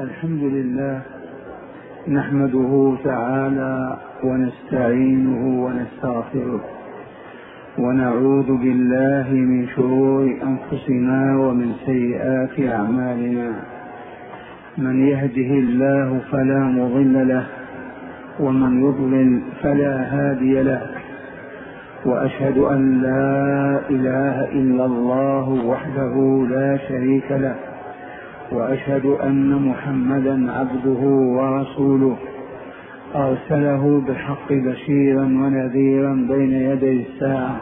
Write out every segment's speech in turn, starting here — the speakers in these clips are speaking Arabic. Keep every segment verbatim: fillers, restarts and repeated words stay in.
الحمد لله نحمده تعالى ونستعينه ونستغفره ونعوذ بالله من شرور أنفسنا ومن سيئات أعمالنا. من يهده الله فلا مضل له ومن يضلل فلا هادي له، وأشهد أن لا إله إلا الله وحده لا شريك له، وأشهد أن محمدا عبده ورسوله أرسله بالحق بشيرا ونذيرا بين يدي الساعة.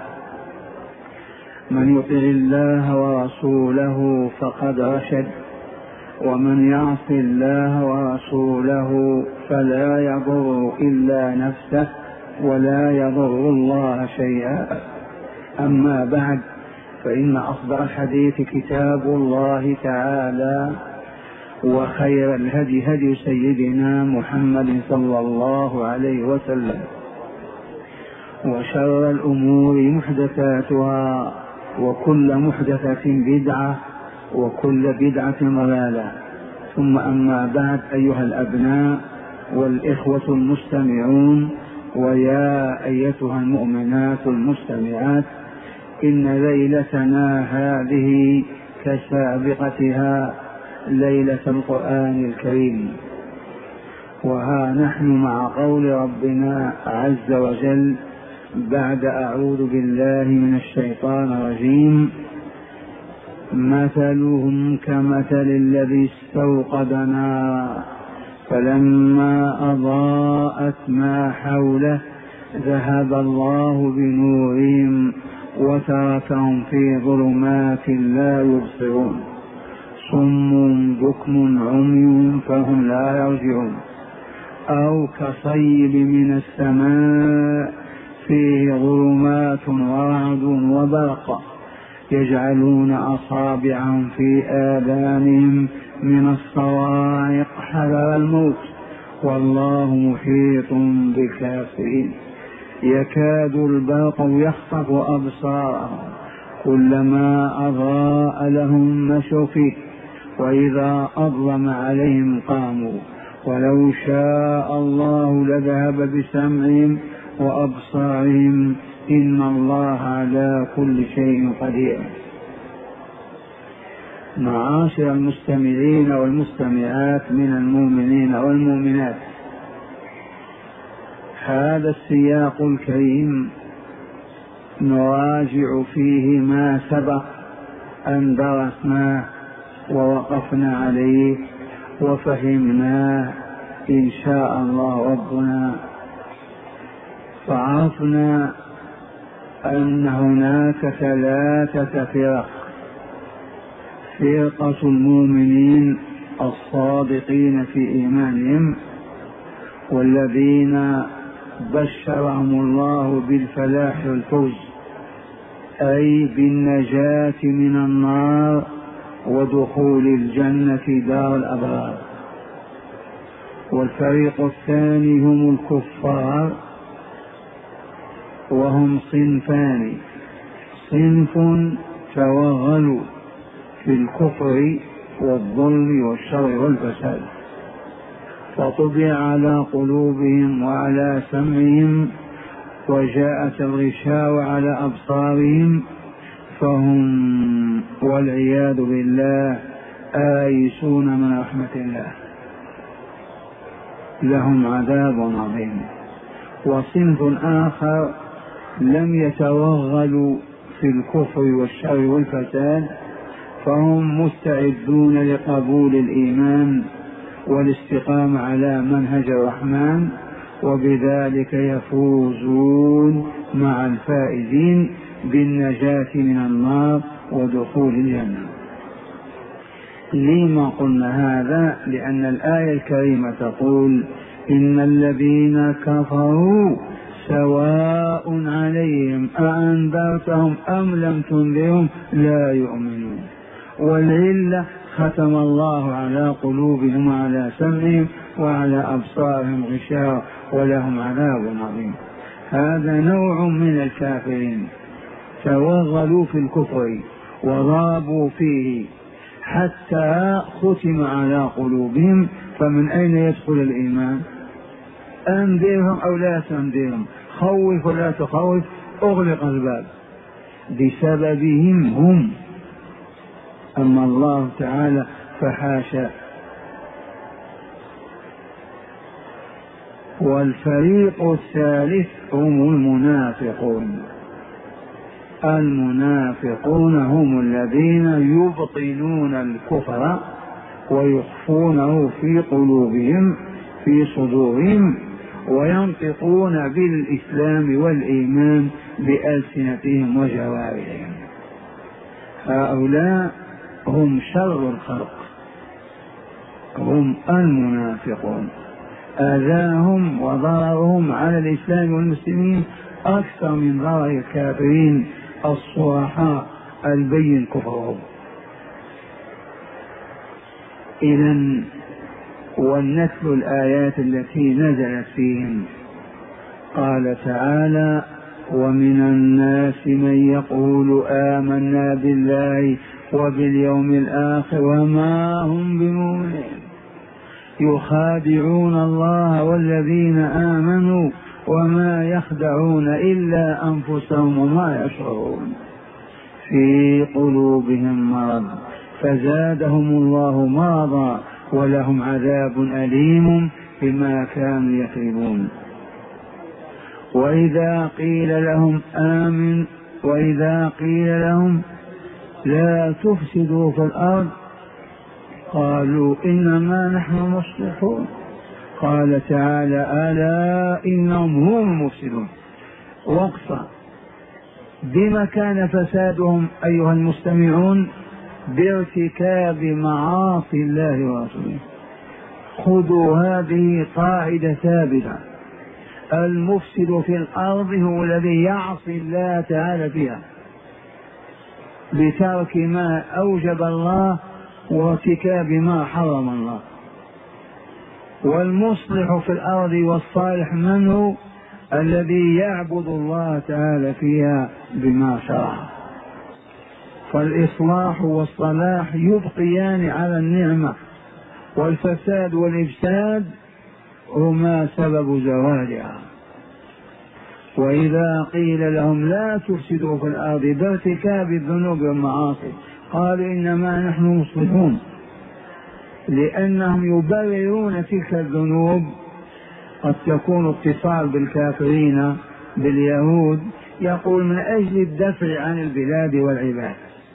من يطع الله ورسوله فقد رشد، ومن يعص الله ورسوله فلا يضر إلا نفسه ولا يضر الله شيئا. أما بعد، فإن أصدق الحديث كتاب الله تعالى، وخير الهدي هدي سيدنا محمد صلى الله عليه وسلم، وشر الأمور محدثاتها، وكل محدثة بدعة، وكل بدعة ضلالة. ثم أما بعد، أيها الأبناء والإخوة المستمعون، ويا أيتها المؤمنات المستمعات، إن ليلتنا هذه كسابقتها ليلة القرآن الكريم، وها نحن مع قول ربنا عز وجل بعد أعوذ بالله من الشيطان الرجيم: مثلهم كمثل الذي استوقد نارا فلما أضاءت ما حوله ذهب الله بنورهم وتركهم في ظلمات لا يبصرون صم بكم عمي فهم لا يرجعون. أو كصيب من السماء فيه ظلمات ورعد وبرق يجعلون أصابعهم في آذانهم من الصواعق حذر الموت والله محيط بالكافرين. يكاد البرق يخطف أبصارهم كلما أضاء لهم مشوا فيه وإذا أظلم عليهم قاموا ولو شاء الله لذهب بسمعهم وأبصارهم إن الله على كل شيء قدير. معاشر المستمعين والمستمعات من المؤمنين والمؤمنات، هذا السياق الكريم نراجع فيه ما سبق أن درسناه ووقفنا عليه وفهمناه إن شاء الله ربنا. فعرفنا أن هناك ثلاثة فرق: فرقة المؤمنين الصادقين في إيمانهم، والذين بشرهم الله بالفلاح والفوز، أي بالنجاة من النار ودخول الجنة دار الأبرار. والفريق الثاني هم الكفار، وهم صنفان: صنف توغلوا في الكفر والظلم والشر والفساد فطبع على قلوبهم وعلى سمعهم وجاءت الغشاوة على أبصارهم، فهم والعياذ بالله آيسون من رحمة الله، لهم عذاب عظيم. وصنف آخر لم يتوغلوا في الكفر والشر والفساد، فهم مستعدون لقبول الإيمان والاستقامة على منهج الرحمن، وبذلك يفوزون مع الفائزين بالنجاة من النار ودخول الجنة. لما قلنا هذا؟ لأن الآية الكريمة تقول: إن الذين كفروا سواء عليهم أأنذرتهم أم لم تنذرهم لا يؤمنون. والعلة ختم الله على قلوبهم وعلى سمعهم وعلى أبصارهم غشاوة ولهم عذاب عظيم. هذا نوع من الكافرين توغلوا في الكفر وغابوا فيه حتى ختم على قلوبهم، فمن أين يدخل الإيمان؟ أنذرهم أو لا تنذرهم، خوف ولا تخوف، أغلق الباب بسببهم هم. أما الله تعالى فحاشا. والفريق الثالث هم المنافقون. المنافقون هم الذين يبطنون الكفر ويخفونه في قلوبهم في صدورهم، وينطقون بالإسلام والإيمان بألسنتهم وجوارحهم. هؤلاء هم شر الخلق، هم المنافقون. آذاهم وضررهم على الإسلام والمسلمين أكثر من ضرر الكافرين الصرحاء البين كفرهم. إذن ونتل الآيات التي نزلت فيهم. قال تعالى: ومن الناس من يقول آمنا بالله وباليوم الآخر وما هم بمؤمنين يخادعون الله والذين آمنوا وما يخدعون إلا أنفسهم وما يشعرون في قلوبهم مرض فزادهم الله مرضا ولهم عذاب أليم بما كانوا يكذبون. وإذا قيل لهم آمن وإذا قيل لهم لا تفسدوا في الأرض قالوا إنما نحن مصلحون. قال تعالى: ألا إنهم هم المفسدون. وقصة بما كان فسادهم أيها المستمعون؟ بارتكاب معاصي الله ورسوله. خذوا هذه قاعدة ثابتة: المفسد في الأرض هو الذي يعصي الله تعالى فيها بترك ما أوجب الله وارتكاب ما حرم الله. والمصلح في الأرض والصالح من هو؟ الذي يعبد الله تعالى فيها بما شرع. فالإصلاح والصلاح يبقيان على النعمة، والفساد والإفساد هما سبب زوالها. وإذا قيل لهم لا تفسدوا في الأرض بارتكاب الذنوب والمعاصي قالوا إنما نحن مصلحون، لأنهم يبررون تلك الذنوب. قد تكون اتصال بالكافرين باليهود، يقول من أجل الدفع عن البلاد والعباد.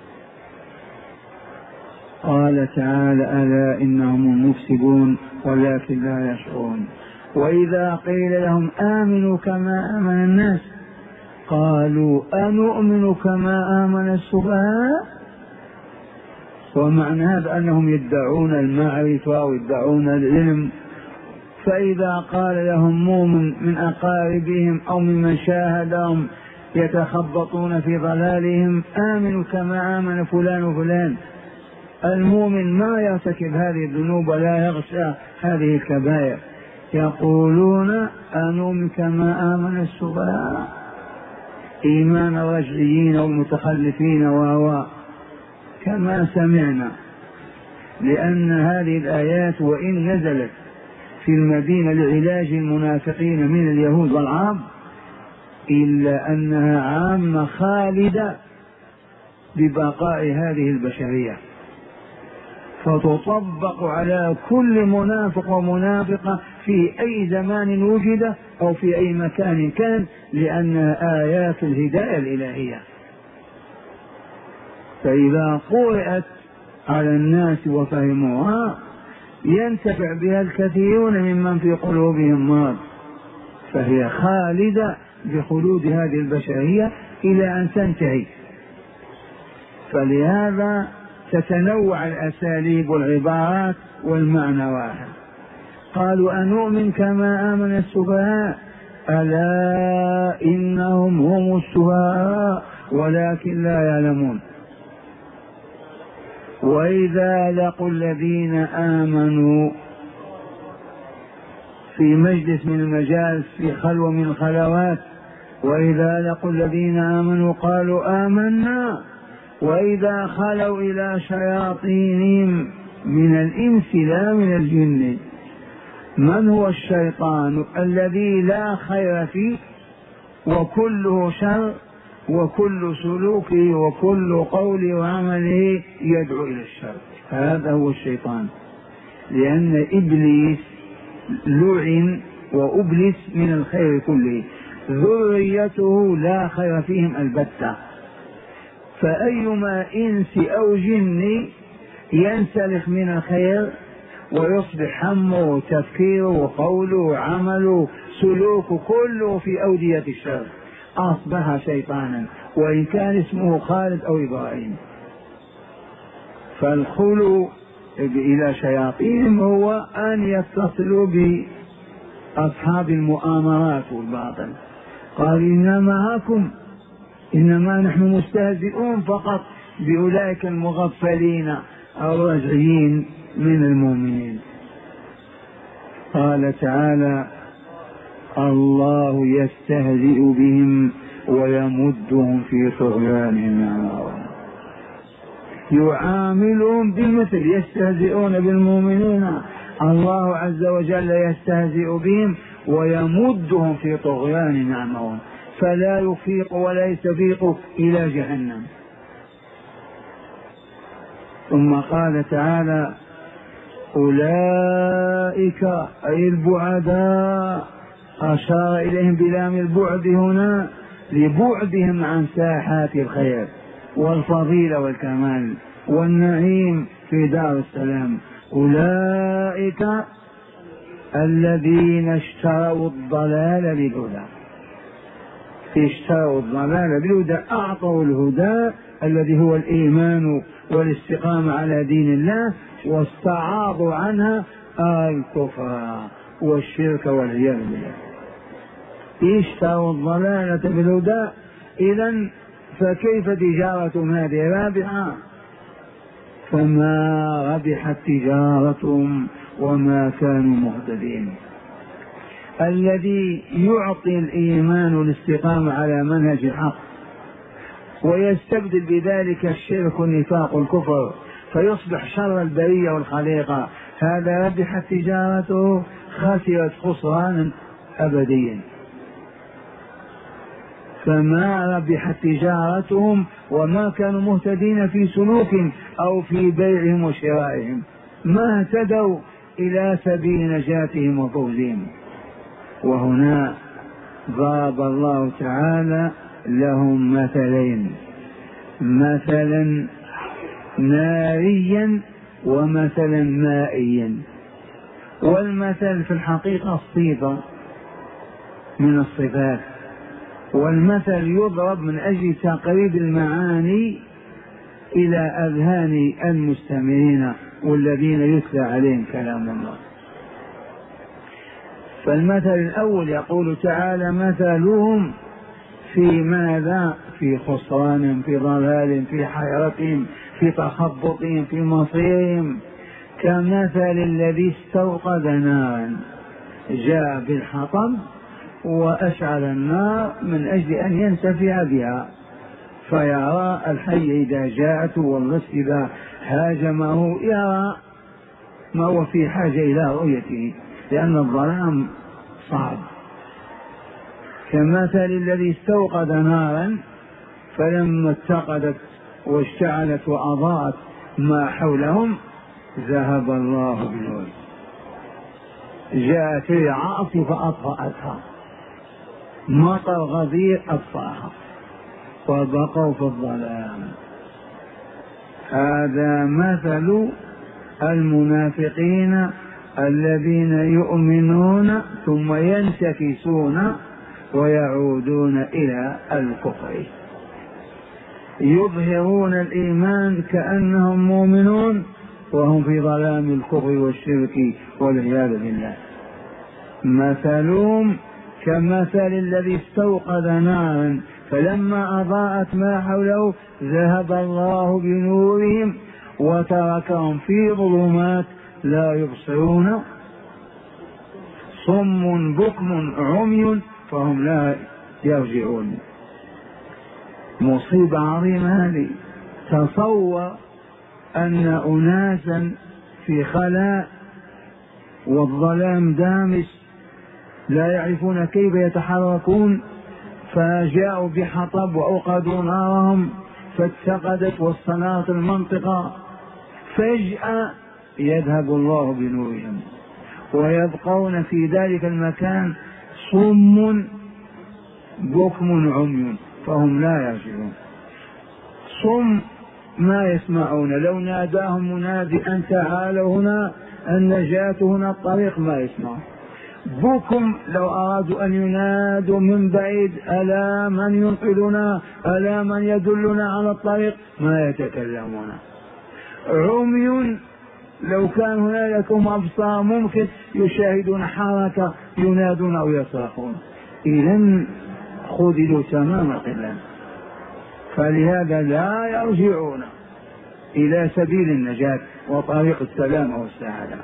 قال تعالى: ألا إنهم المفسدون ولكن لا يشعرون. وإذا قيل لهم آمنوا كما آمن الناس قالوا أنؤمن كما آمن السفهاء. ومعنى هذا أنهم يدعون المعرفة أو يدعون العلم، فإذا قال لهم مؤمن من أقاربهم أو ممن شاهدهم يتخبطون في ضلالهم آمنوا كما آمن فلان وفلان. المؤمن ما يرتكب هذه الذنوب ولا يغشى هذه الكبائر. يقولون أنؤمن كما آمن السفهاء، إيمان الرجعيين والمتخلفين وهو كما سمعنا. لأن هذه الآيات وإن نزلت في المدينة لعلاج المنافقين من اليهود والعرب إلا أنها عامة خالدة ببقاء هذه البشرية، فتطبق على كل منافق ومنافقة في أي زمان وجد أو في أي مكان كان، لأنها آيات الهداية الإلهية. فإذا قرأت على الناس وفهموها ينتفع بها الكثيرون ممن في قلوبهم مرض، فهي خالدة بخلود هذه البشرية إلى أن تنتهي. فلهذا تتنوع الأساليب والعبارات والمعنى واحد. قالوا أنؤمن كما آمن السفهاء ألا إنهم هم السفهاء ولكن لا يعلمون. وإذا لقوا الذين آمنوا في مجلس من المجالس في خلوة من الخلوات، وإذا لقوا الذين آمنوا قالوا آمنا وإذا خلوا إلى شياطينهم من الإنس لا من الجن. من هو الشيطان؟ الذي لا خير فيه وكله شر، وكل سلوكه وكل قوله وعمله يدعو إلى الشر، هذا هو الشيطان. لأن إبليس لعن وأبلس من الخير كله، ذريته لا خير فيهم البتة. فأيما إنس أو جن ينسلخ من الخير ويصبح همه وتفكيره وقوله وعمله سلوكه كله في أودية الشر أصبح شيطانا، وإن كان اسمه خالد أو إبراهيم. فالخلو إلى شياطين هو أن يتصلوا بأصحاب المؤامرات والباطل. قال إنما معكم إنما نحن مستهزئون فقط بأولئك المغفلين أو الرجعيين من المؤمنين. قال تعالى الله يستهزئ بهم ويمدهم في طغيانهم، يعاملهم بمثل يستهزئون بالمؤمنين، الله عز وجل يستهزئ بهم ويمدهم في طغيان يعمهون، فلا يفيق ولا يستفيق إلى جهنم. ثم قال تعالى أولئك أي البعداء، أشار إليهم بلام البعد هنا لبعدهم عن ساحات الخير والفضيلة والكمال والنعيم في دار السلام. أولئك الذين اشتروا الضلال بالهدى، اشتروا الضلال بالهدى، أعطوا الهدى الذي هو الإيمان والاستقامة على دين الله، واستعاضوا عنها الكفر والشرك والعياذ بالله. اشتروا الضلالة بالهدى، إذن فكيف تجارة هذه رابحة؟ فما ربحت تجارتهم وما كانوا مهتدين. الذي يعطي الإيمان والاستقامة على منهج الحق ويستبدل بذلك الشرك والنفاق والكفر فيصبح شر البرية والخليقة، هذا ربحت تجارته، خسرت خسرانا أبديا. فما ربحت تجارتهم وما كانوا مهتدين في سلوك أو في بيعهم وشرائهم، ما اهتدوا إلى سبيل نجاتهم وفوزهم. وهنا ضرب الله تعالى لهم مثلين، مثلا ناريا ومثلا مائيا. والمثل في الحقيقة صفة من الصفات، والمثل يضرب من أجل تقريب المعاني إلى أذهان المستمعين والذين يتلى عليهم كلام الله. فالمثل الأول يقول تعالى مثلهم في ماذا؟ في خسران، في ضلال، في حيرتهم، في تخبطهم، في مصيرهم، كمثل الذي استوقد نارا، جاء بالحطب وأشعل النار من أجل أن ينتفع بها، فيرى الحي إذا جاءته واللص إذا هاجمه يرى ما هو في حاجة إلى رؤيته، لأن الظلام صعب. كمثل الذي استوقد نارا فلما اتقدت واشتعلت وأضاءت ما حولهم ذهب الله بنور، جاءت عاصفة فأطفأتها، مطر غزير أطفأها، وبقوا في الظلام. هذا مثل المنافقين الذين يؤمنون ثم ينتكسون ويعودون إلى الكفر، يظهرون الإيمان كأنهم مؤمنون وهم في ظلام الكفر والشرك والعياذ بالله. مثلهم كمثل الذي استوقد نارا فلما أضاءت ما حوله ذهب الله بنورهم وتركهم في ظلمات لا يبصرون، صم بكم عمي فهم لا يرجعون. مصيبة عظيمة هذه، تصور أن أناسا في خلاء والظلام دامس لا يعرفون كيف يتحركون، فجاءوا بحطب وأوقدوا نارهم فاتقدت واستنارت المنطقة. فجأة يذهب الله بنورهم ويبقون في ذلك المكان صم بكم عمي فهم لا يرجعون. صم ما يسمعون، لو ناداهم منادي أن تعالوا هنا النجاة هنا الطريق ما يسمعون. بكم لو أرادوا أن ينادوا من بعيد ألا من ينقذنا ألا من يدلنا على الطريق ما يتكلمون. عمي لو كان هنالك أبصار ممكن يشاهدون حركة ينادون أو يصرخون. إذن خذلوا تمام القلة، فلهذا لا يرجعون إلى سبيل النجاة وطريق السلام والسعادة.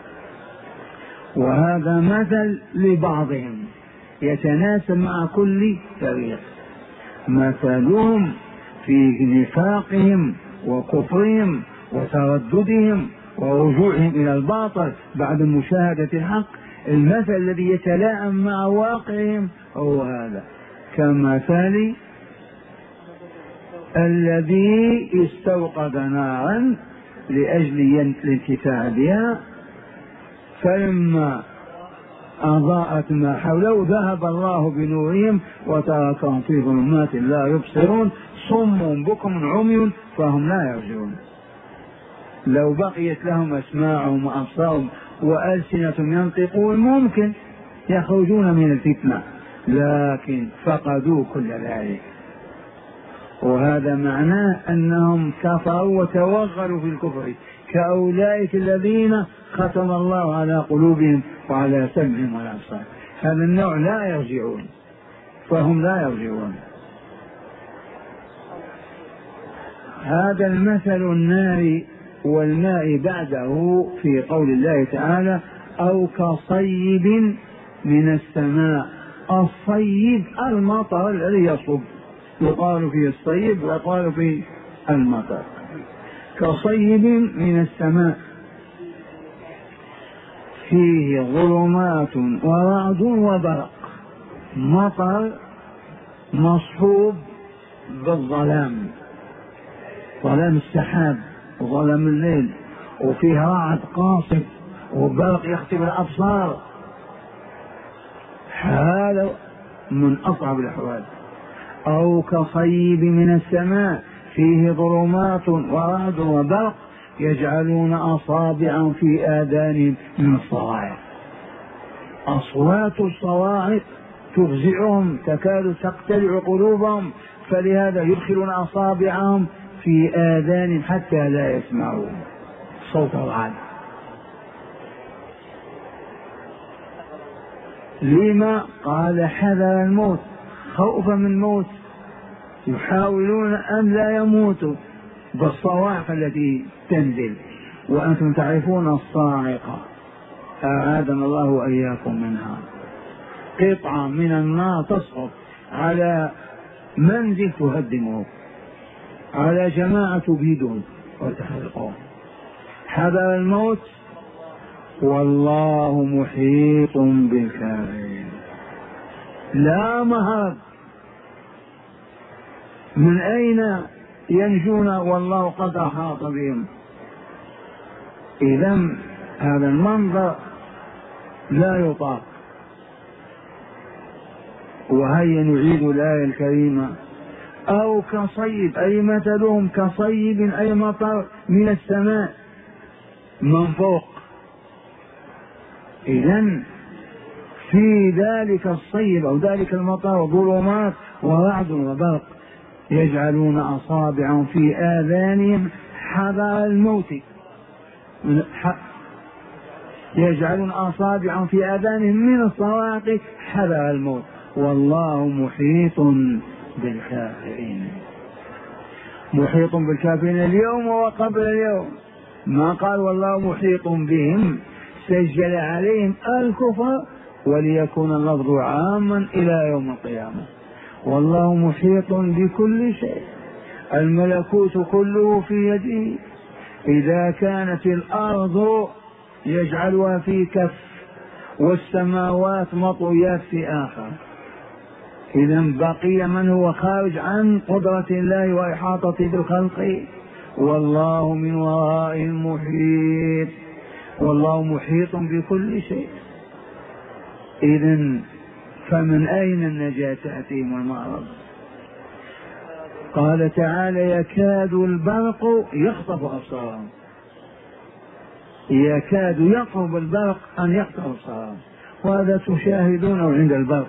وهذا مثل لبعضهم يتناسب مع كل فريق. مثلهم في نفاقهم وكفرهم وترددهم ورجوعهم إلى الباطل بعد مشاهدة الحق، المثل الذي يتلائم مع واقعهم هو هذا، كمثل الذي استوقد نارا لأجل الانتفاع بها فلما أضاءت ما حوله ذهب الله بنورهم وتركهم في ظلمات لا يبصرون صم بكم عمي فهم لا يرجعون. لو بقيت لهم أسماعهم وأبصارهم وألسنة ينطقون ممكن يخرجون من الفتنة، لكن فقدوا كل ذلك. وهذا معناه أنهم كفروا وتوغلوا في الكفر كأولئك الذين ختم الله على قلوبهم وعلى سمعهم وعلى أبصارهم. هذا النوع لا يرجعون، فهم لا يرجعون. هذا المثل النار والماء بعده في قول الله تعالى أو كصيب من السماء. الصيب المطر الذي يصب، يقال فيه الصيب ويقال فيه المطر. كصيب من السماء فيه ظلمات ورعد وبرق. مطر مصحوب بالظلام، ظلام السحاب وظلام الليل، وفيه رعد قاصف وبرق يختم الأبصار. هذا من أصعب الأحوال. أو كصيب من السماء فيه ظلمات ورعد وبرق يجعلون أصابعا في آذانهم من الصواعق. أصوات الصواعق تفزعهم تكاد تقتلع قلوبهم، فلهذا يدخلون أصابعهم في آذانهم حتى لا يسمعون صوت الرعد. لما؟ قال حذر الموت، خوفا من الموت، يحاولون أن لا يموتوا بالصواعق التي تنزل. وأنتم تعرفون الصاعقة، أعاذنا الله وإياكم منها، قطعة من النار تسقط على منزل تهدمه، على جماعة تبيدهم وتحرقهم. حذر الموت والله محيط بالكافرين. لا مهرب، من أين ينجون والله قد أحاط بهم. إذن هذا المنظر لا يطاق. وهيا نعيد الآية الكريمة. أو كصيب أي مثلهم كصيب أي مطر من السماء من فوق. إذن في ذلك الصيب أو ذلك المطر ظلمات ورعد وبرق يجعلون أصابعهم في آذانهم حذر الموت، يجعلون أصابعهم في آذانهم من الصواعق حذر الموت والله محيط بالكافرين. محيط بالكافرين اليوم وقبل اليوم، ما قال والله محيط بهم، سجل عليهم الكفر وليكون اللفظ عاما إلى يوم القيامة. والله محيط بكل شيء، الملكوت كله في يده. إذا كانت الأرض يجعلها في كف والسماوات مطويات في آخر، إذا بقي من هو خارج عن قدرة الله وإحاطة بالخلق، والله من وراء المحيط، والله محيط بكل شيء. إذن فمن أين النجاة تأتيهم المعرض؟ قال تعالى يكاد البرق يخطف أبصارهم، يكاد يقرب البرق أن يخطف أبصارهم، وهذا تشاهدونه عند البرق،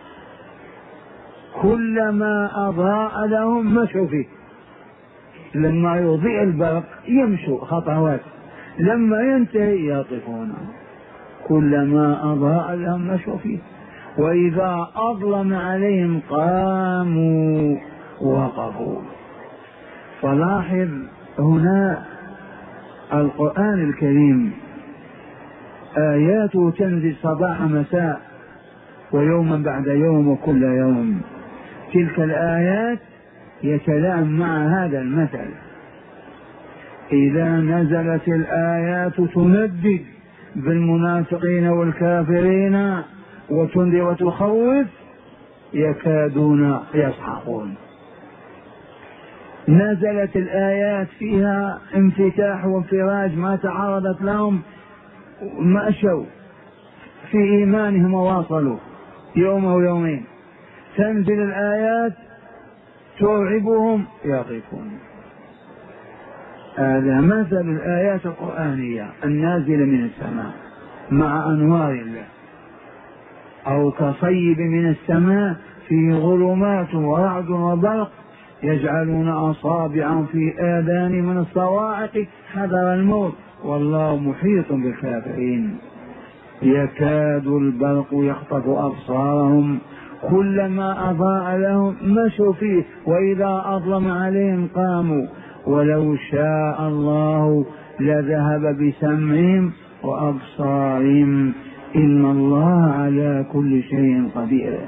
كلما أضاء لهم مشوا فيه، لما يضيء البرق يمشوا خطوات، لما ينتهي يقفون، كلما أضاء لهم مشوا فيه، وإذا أظلم عليهم قاموا وقفوا. فلاحظ هنا القرآن الكريم آياته تنزل صباح مساء ويوما بعد يوم وكل يوم، تلك الآيات يتلائم مع هذا المثل. إذا نزلت الآيات تندد بالمنافقين والكافرين وتنذر وتخوف يكادون يصحقون. نزلت الآيات فيها انفتاح وانفراج ما تعرضت لهم مشوا في إيمانهم وواصلوا يوم أو يومين، تنزل الآيات توعبهم يقفون. هذا مثل الآيات القرآنية النازلة من السماء مع أنوار الله، أو كصيب من السماء في ظلمات ورعد وبرق يجعلون أصابعهم في آذان من الصواعق حذر الموت والله محيط بالكافرين. يكاد البرق يخطف أبصارهم كلما أضاء لهم مشوا فيه وإذا أظلم عليهم قاموا، ولو شاء الله لذهب بسمعهم وأبصارهم إن الله على كل شيء قدير.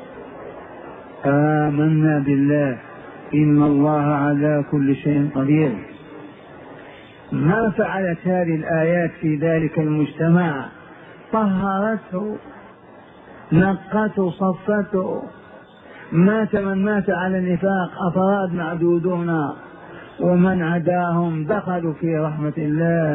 آمنا بالله إن الله على كل شيء قدير. ما فعلت هذه الآيات في ذلك المجتمع؟ طهرته، نقته، صفته. مات من مات على النفاق أفراد معدودون، ومن عداهم دخلوا في رحمة الله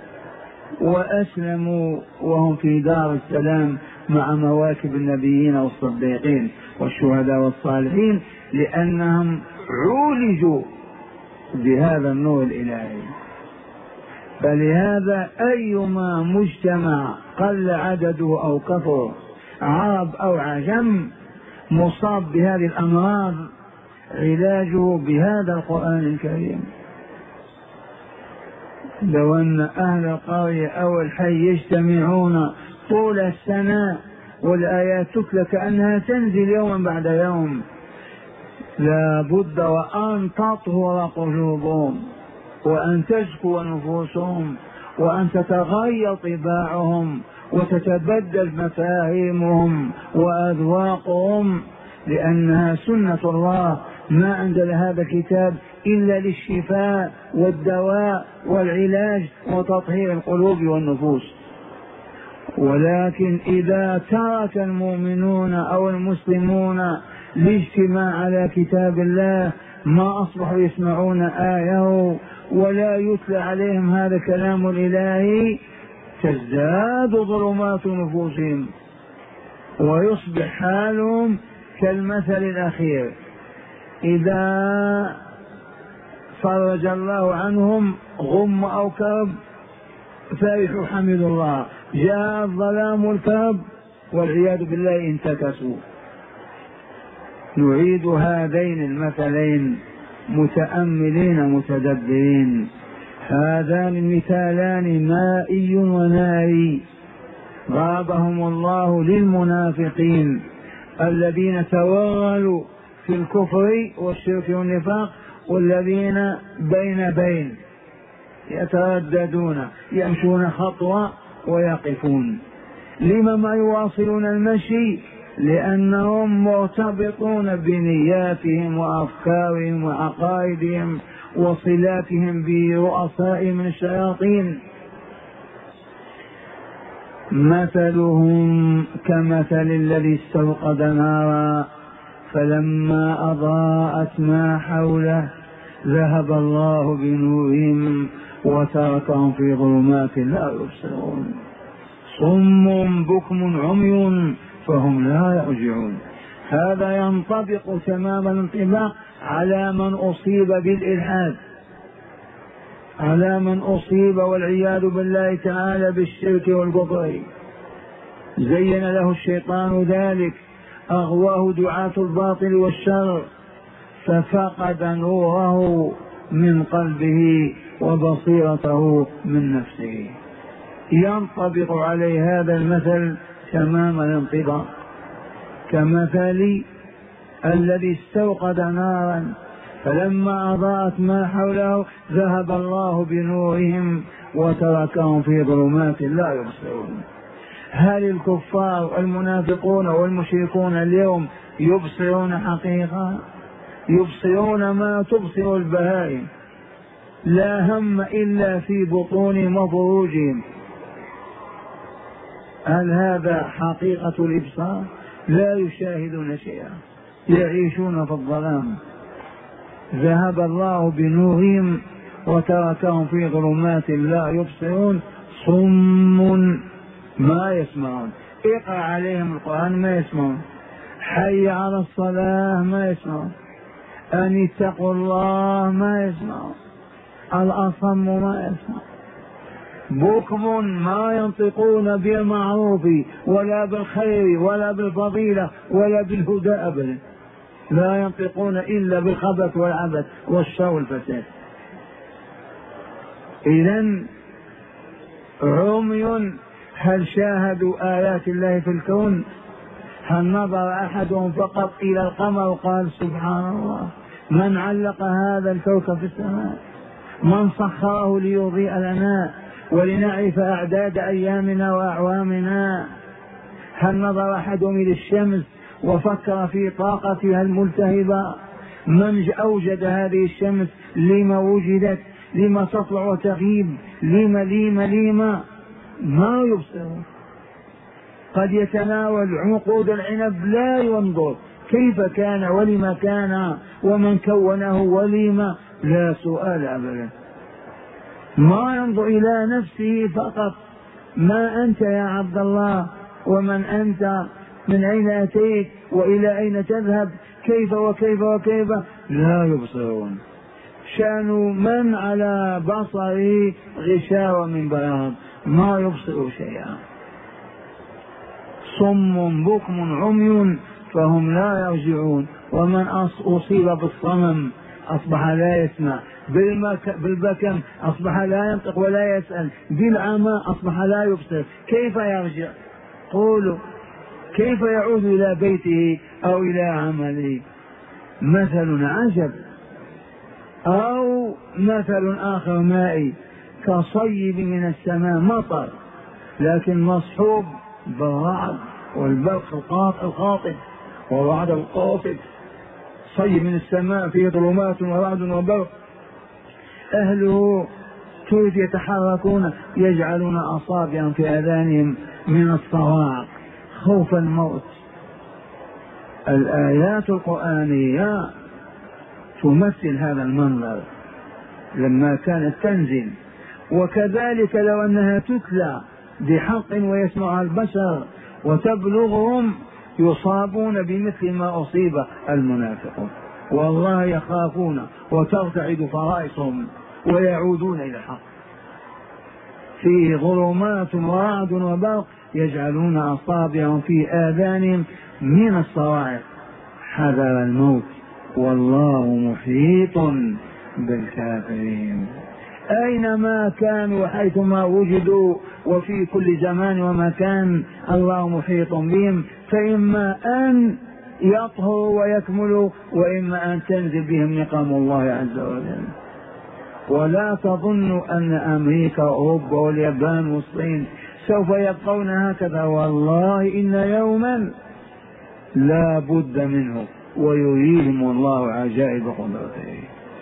وأسلموا وهم في دار السلام مع مواكب النبيين والصديقين والشهداء والصالحين، لأنهم عولجوا بهذا النور الإلهي. فلهذا أيما مجتمع قل عدده أو كثر، عرب أو عجم، مصاب بهذه الأمراض، علاجه بهذا القرآن الكريم. لو أن أهل القرية أو الحي يجتمعون طول السنة والآيات تتلى كأنها تنزل يوما بعد يوم، لا بد وأن تطهر قلوبهم وأن تزكو نفوسهم وأن تتغير طباعهم وتتبدل مفاهيمهم وأذواقهم، لأنها سنة الله، ما أنزل هذا الكتاب إلا للشفاء والدواء والعلاج وتطهير القلوب والنفوس. ولكن إذا ترك المؤمنون أو المسلمون الاجتماع على كتاب الله ما أصبحوا يسمعون آية ولا يتلى عليهم هذا كلام الإلهي، تزداد ظلمات نفوسهم ويصبح حالهم كالمثل الأخير. إذا فرج الله عنهم غم أو كرب فرحوا حمدوا الله، جاء الظلام والكرب والعياذ بالله انتكسوا. نعيد هذين المثلين متأملين متدبرين. هذان المثالان مائي وناري ضربهم الله للمنافقين الذين توغلوا في الكفر والشرك والنفاق، والذين بين بين يترددون يمشون خطوة ويقفون. لما ما يواصلون المشي؟ لأنهم مرتبطون بنياتهم وأفكارهم وعقائدهم وصلاتهم برؤساء من الشياطين. مثلهم كمثل الذي استوقد نارا فلما أضاءت ما حوله ذهب الله بنورهم وتركهم في ظلمات لا يبصرون. صم بكم عمي فهم لا يرجعون. هذا ينطبق تمام الانطباق على من أصيب بالإلحاد، على من أصيب والعياذ بالله تعالى بالشرك والكفر. زين له الشيطان ذلك، أغواه دعاة الباطل والشر، ففقد نوره من قلبه وبصيرته من نفسه. ينطبق عليه هذا المثل تمام الانطباق، كمثل الذي استوقد نارا فلما أضاءت ما حوله ذهب الله بنورهم وتركهم في ظلمات لا يبصرون. هل الكفار المنافقون والمشركون اليوم يبصرون حقيقة؟ يبصرون ما تبصر البهائم، لا هم إلا في بطونهم وفروجهم. هل هذا حقيقة الإبصار؟ لا يشاهدون شيئا، يعيشون في الظلام. ذهب الله بنورهم وتركهم في ظلمات لا يبصرون. صم ما يسمعون، اقرأ عليهم القرآن ما يسمعون، حي على الصلاة ما يسمعون، أن اتقوا الله ما يسمعون، الأصم ما يسمعون. بكم ما ينطقون بالمعروف ولا بالخير ولا بالفضيلة ولا بالهدى أبدا، لا ينطقون إلا بالخبث والعبث والشر والفساد. إذن عمي، هل شاهدوا آيات الله في الكون؟ هل نظر أحدهم فقط إلى القمر وقال سبحان الله؟ من علق هذا الكوكب في السماء؟ من سخره ليضيء لنا ولنعرف أعداد أيامنا وأعوامنا؟ هل نظر أحدهم إلى الشمس وفكر في طاقتها الملتهبة؟ من أوجد هذه الشمس؟ لما وجدت؟ لما تطلع وتغيب؟ لما لما لما ما يبصرون. قد يتناول عنقود العنب لا ينظر كيف كان ولما كان ومن كونه ولما، لا سؤال أبدا. ما ينظر إلى نفسه فقط، ما أنت يا عبد الله، ومن أنت، من أين أتيت وإلى أين تذهب، كيف وكيف وكيف، لا يبصرون. شأن من على بصره غشاوة من بياض، ما يبصر شيئا. صم بكم عمي فهم لا يرجعون. ومن أصيب بالصمم أصبح لا يسمع، بالبكم أصبح لا ينطق ولا يسأل، بالعمى أصبح لا يبصر، كيف يرجع؟ قولوا كيف يعود إلى بيته أو إلى عمله؟ مثل عجب. أو مثل آخر مائي كصيب من السماء، مطر لكن مصحوب بالرعد والبرق الخاطف والرعد القاطف. صيب من السماء فيه ظلمات ورعد وبرق، أهله كيف يتحركون؟ يجعلون أصابعهم في آذانهم من الصواعق خوف الموت. الآيات القرآنية تمثل هذا المنظر لما كانت تنزل، وكذلك لو أنها تتلى بحق ويسمعها البشر وتبلغهم يصابون بمثل ما أصيب المنافقون، والله يخافون وترتعد فرائصهم ويعودون إلى الحق. فيه ظلمات ورعد وبرق يجعلون أصابعهم في آذانهم من الصواعق حذر الموت، والله محيط بالكافرين. أينما كانوا حيثما وجدوا وفي كل زمان ومكان الله محيط بهم، فإما أن يطهروا ويكملوا وإما أن تنزل بهم نقم الله عز وجل. ولا تظنوا أن أمريكا وأوروبا واليابان والصين سوف يبقون هكذا، والله إن يوما لا بد منه، ويريهم الله عجائب قدرته.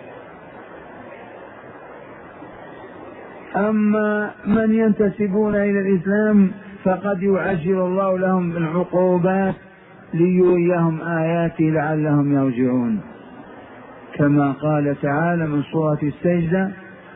أما من ينتسبون إلى الإسلام فقد يعجل الله لهم بالعقوبات ليريهم آياته لعلهم يرجعون، كما قال تعالى من سورة السجدة: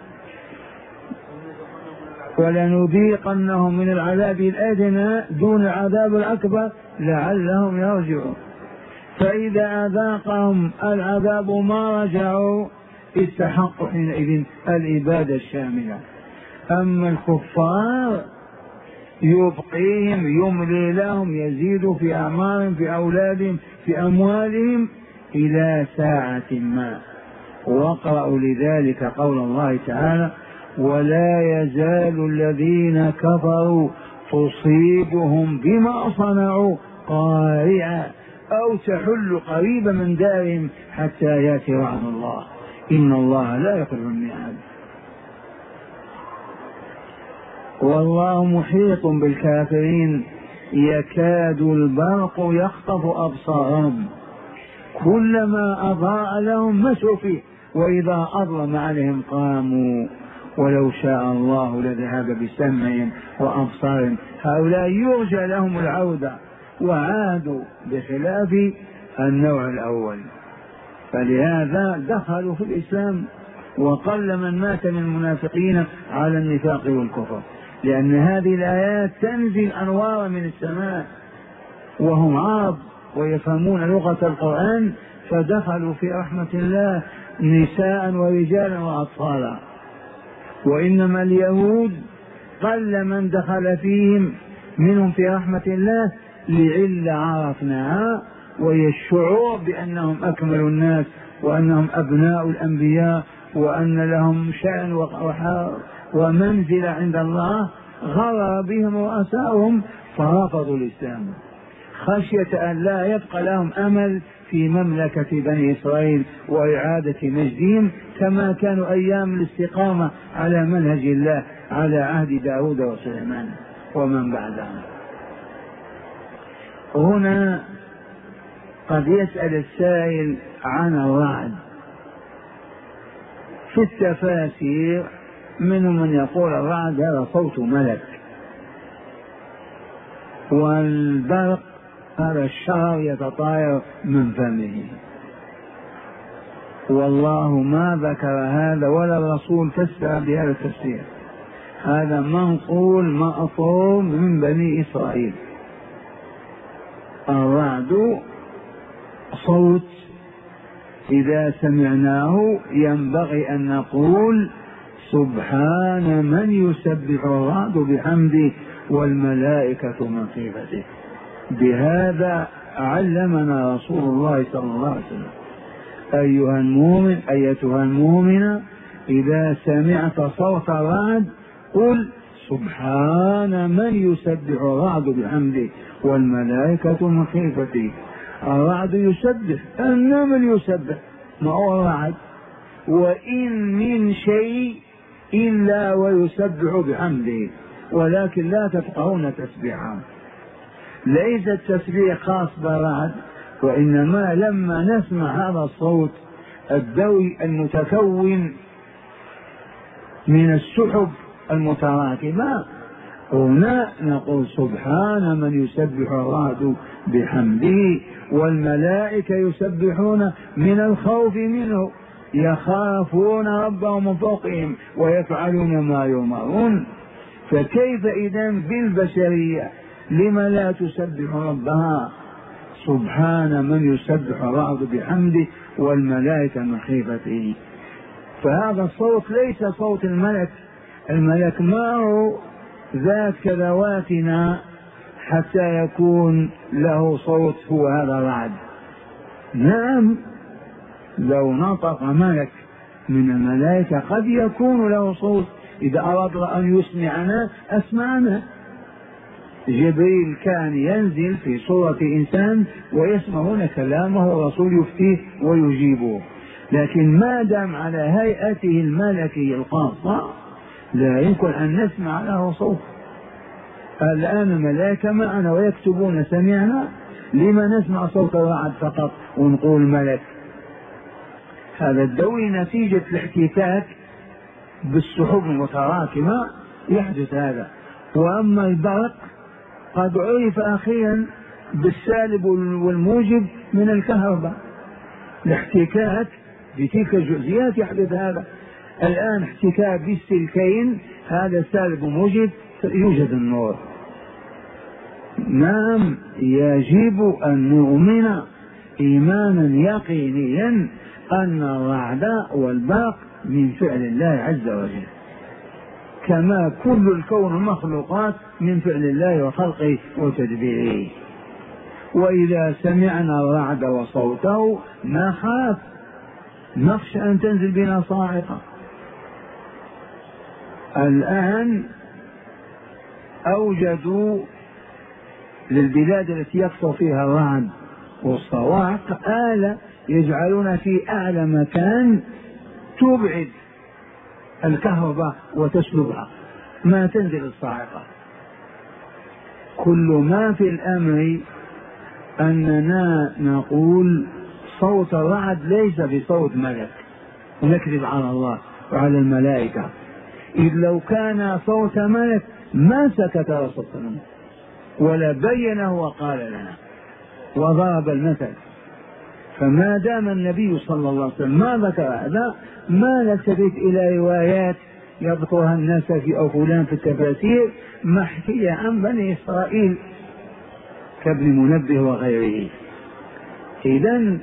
ولنذيقنهم من العذاب الأدنى دون العذاب الأكبر لعلهم يرجعون. فإذا أذاقهم العذاب ما رجعوا استحقوا حينئذ الإبادة الشاملة. أما الكفار يبقيهم، يملي لهم، يزيد في أعمارهم، في أولادهم، في أموالهم إلى ساعة ما. واقرأوا لذلك قول الله تعالى: ولا يزال الذين كفروا تصيبهم بما صنعوا قارعة أو تحل قريبا من دارهم حتى يأتي وعد الله إن الله لا يخلف الميعاد. والله محيط بالكافرين يكاد البرق يخطف أبصارهم كلما أضاء لهم مشوا فيه وإذا أظلم عليهم قاموا ولو شاء الله لذهب بسمعهم وأبصارهم. هؤلاء يرجى لهم العودة وعادوا بخلاف النوع الأول، فلهذا دخلوا في الإسلام. وقل من مات من المنافقين على النفاق والكفر، لأن هذه الآيات تنزل أنوارا من السماء وهم عرب ويفهمون لغة القرآن، فدخلوا في رحمة الله نساء ورجالا وأطفالا. وإنما اليهود قل من دخل فيهم منهم في رحمة الله لعلة عرفناها، وهي الشعور بأنهم أكمل الناس وأنهم أبناء الأنبياء وأن لهم شأن ومنزلة عند الله. غرر بهم رؤساؤهم فرفضوا الإسلام خشية أن لا يبقى لهم أمل في مملكة بني إسرائيل وإعادة مجدهم كما كانوا أيام الاستقامة على منهج الله على عهد داود وسليمان ومن بعدهم. هنا قد يسأل السائل عن الرعد. في التفاسير منهم من يقول الرعد هذا صوت ملك، والبرق هذا الشرر يتطاير من فمه، والله ما ذكر هذا ولا الرسول فسر بهذا التفسير. هذا منقول مأثور من بني إسرائيل. الرعد صوت إذا سمعناه ينبغي أن نقول سبحان من يسبح الرعد بحمده والملائكة من خيفته. بهذا علمنا رسول الله صلى الله عليه وسلم: أيها المؤمن أيتها المؤمنة إذا سمعت صوت الرعد قل سبحان من يسبح الرعد بحمده والملائكة من خيفته. الرعد يسبح، النمل يسبح، ما هو الرعد. وإن من شيء إلا ويسبح بحمده ولكن لا تفقهون تسبيحا. ليس التسبيح خاص بالرعد، وإنما لما نسمع هذا الصوت الدوي المتكون من السحب المتراكمة هنا نقول سبحان من يسبح الرعد بحمده والملائكة يسبحون من الخوف منه يخافون ربهم من فوقهم ويفعلون ما يؤمرون. فكيف إذن بالبشرية لما لا تسبح ربها؟ سبحان من يسبح الرعد بحمده والملائكة من خيفته. فهذا الصوت ليس صوت الملك. الملك ما هو ذات كذواتنا حتى يكون له صوت هو هذا الرعد. نعم لو نطق ملك من الملائكة قد يكون له صوت، إذا أراد أن يسمعنا أسمعنا. جبريل كان ينزل في صورة إنسان ويسمعون كلامه والرسول يفتيه ويجيبه، لكن ما دام على هيئته الملكية الخاصة لا يمكن أن نسمع له صوت. الآن الملائكة معنا ويكتبون سمعنا، لما نسمع صوت الرعد فقط ونقول ملك؟ هذا الدوي نتيجة الاحتكاك بالسحب المتراكمة يحدث هذا. وأما البرق قد عرف أخيرا بالسالب والموجب من الكهرباء، الاحتكاك بتلك الجزئيات يحدث هذا. الآن احتكاك بالسلكين، هذا سالب وموجب، يوجد النور. نعم، يجب أن نؤمن إيمانا يقينيا أن الرعد والبرق من فعل الله عز وجل، كما كل الكون المخلوقات من فعل الله وخلقه وتدبيره. وإذا سمعنا الرعد وصوته نخاف، نخشى أن تنزل بنا صاعقة. الآن أوجدوا للبلاد التي يكثر فيها الرعد والصواعق آلة يجعلون في أعلى مكان تبعد الكهرباء وتسلبها، ما تنزل الصاعقة. كل ما في الأمر أننا نقول صوت الرعد ليس بصوت ملك، ونكذب على الله وعلى الملائكة، إذ لو كان صوت ملك ما سكت رسولنا ولا بينه وقال لنا وضرب المثل. فما دام النبي صلى الله عليه وسلم ما ذكر هذا، ما نلتفت إلى روايات يذكرها الناس في أو فلان في التفاسير محكية عن بني إسرائيل كابن منبه وغيره. إذن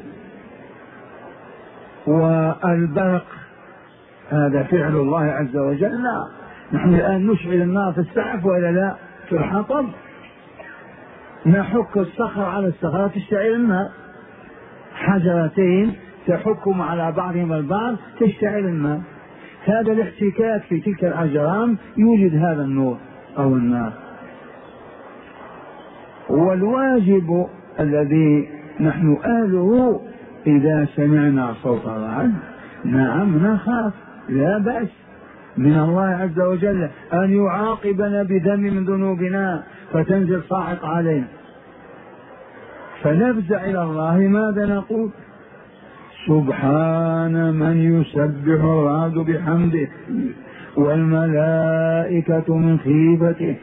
والبرق هذا فعل الله عز وجل. لا، نحن الآن نشعل النار في السعف ولا لا في الحطب، نحك الصخر على الصخرة تشتعل النار، حجرتين تحكم على بعضهم البعض تشتعل النار. هذا الاحتكاك في تلك الأجرام يوجد هذا النور أو النار. والواجب الذي نحن أهله إذا سمعنا صوت الرعد نعم نخاف، لا بأس من الله عز وجل أن يعاقبنا بذنب من ذنوبنا فتنزل صاعق علينا، فنفزع إلى الله. ماذا نقول؟ سبحان من يسبح الرعد بحمده والملائكة من خيفته.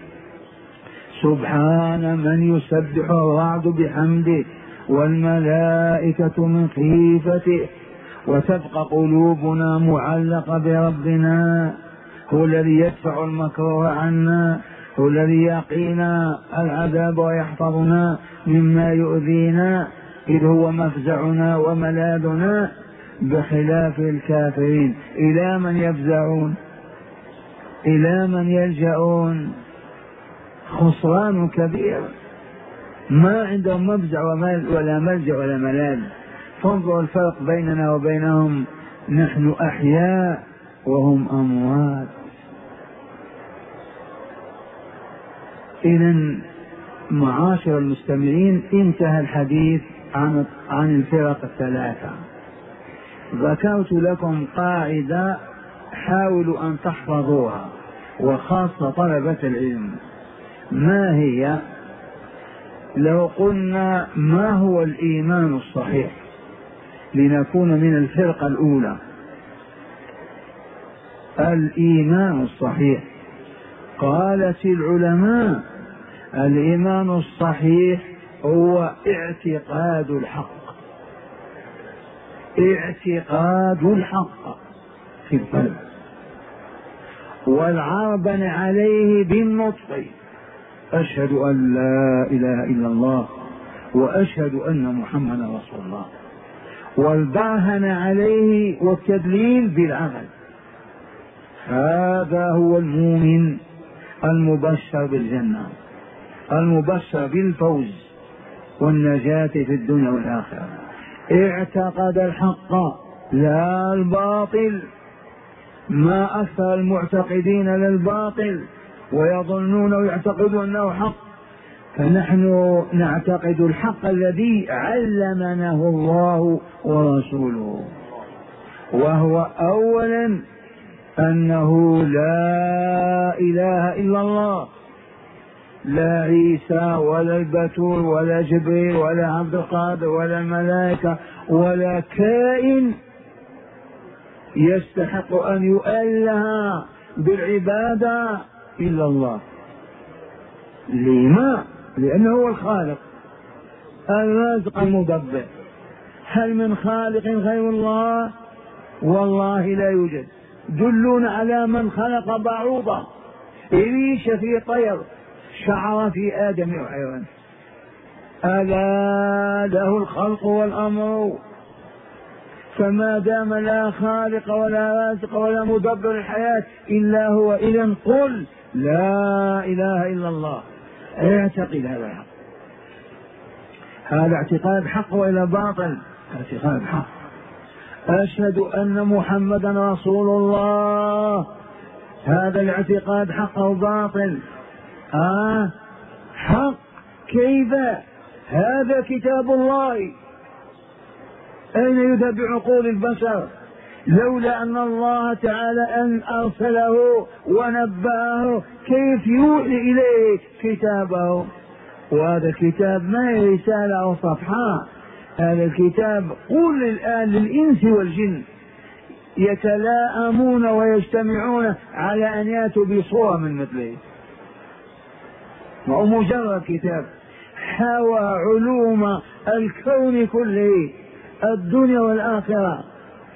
سبحان من يسبح الرعد بحمده والملائكة من خيفته. وتبقى قلوبنا معلقة بربنا، هو الذي يدفع المكروه عنا، هو الذي يقينا العذاب ويحفظنا مما يؤذينا، إذ هو مفزعنا وملاذنا، بخلاف الكافرين. إلى من يفزعون؟ إلى من يلجؤون؟ خسران كبير، ما عندهم مفزع ولا ملجأ ولا ملاذ. فانظر الفرق بيننا وبينهم، نحن أحياء وهم أموات. إذن معاشر المستمعين، انتهى الحديث عن عن الفرق الثلاثة. ذكرت لكم قاعدة حاولوا أن تحفظوها، وخاصة طلبة العلم. ما هي؟ لو قلنا ما هو الإيمان الصحيح لنكون من الفرقة الأولى؟ الإيمان الصحيح، قالت العلماء الإيمان الصحيح هو اعتقاد الحق، اعتقاد الحق في القلب، والعربن عليه بالنطق، أشهد أن لا إله إلا الله وأشهد أن محمدا رسول الله، والبرهن عليه والتدليل بالعمل. هذا هو المؤمن المبشر بالجنة، المبشر بالفوز والنجاة في الدنيا والآخرة. اعتقد الحق لا الباطل. ما أكثر المعتقدين للباطل ويظنون ويعتقدون أنه حق، فنحن نعتقد الحق الذي علمناه الله ورسوله، وهو أولا أنه لا إله إلا الله، لا عيسى ولا البتول ولا جبريل ولا عبد القادر ولا الملائكة ولا كائن يستحق أن يؤله بالعبادة إلا الله. لما؟ لأنه هو الخالق الرازق المدبر. هل من خالق غير الله؟ والله لا يوجد. دلون على من خلق بعوضة، ريش في طير، شعر في آدم وحيوان. ألا له الخلق والأمر. فما دام لا خالق ولا رازق ولا مدبر الحياة إلا هو، إذن قل لا إله إلا الله. اعتقد هذا الحق. هذا اعتقاد حق وإلى باطل؟ اعتقاد حق. أشهد أن محمدا رسول الله، هذا الاعتقاد حق أو باطل؟ آه حق. كيف؟ هذا كتاب الله، أين يذهب بعقول البشر؟ لولا أن الله تعالى أن أرسله ونبأه كيف يوحي إليه كتابه؟ وهذا الكتاب ما هي رسالة أو صفحة، هذا الكتاب قل الآن للإنس والجن يتلاءمون ويجتمعون على أن يأتوا بصورة من مثله. وهو مجرد كتاب حوى علوم الكون كله، الدنيا والآخرة.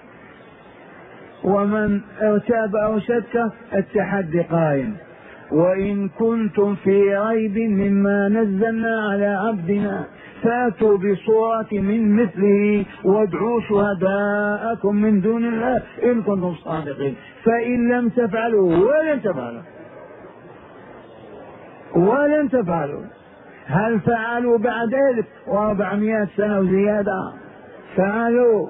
ومن ارتاب أو شك التحدي قائم. وإن كنتم في ريب مما نزلنا على عبدنا فاتوا بصورة من مثله وادعوا شهداءكم من دون الله إن كنتم صادقين. فإن لم تفعلوا ولن تفعلوا ولن تفعلوا هل فعلوا بعد ذلك وأربعمائة سنة وزيادة؟ فعلوا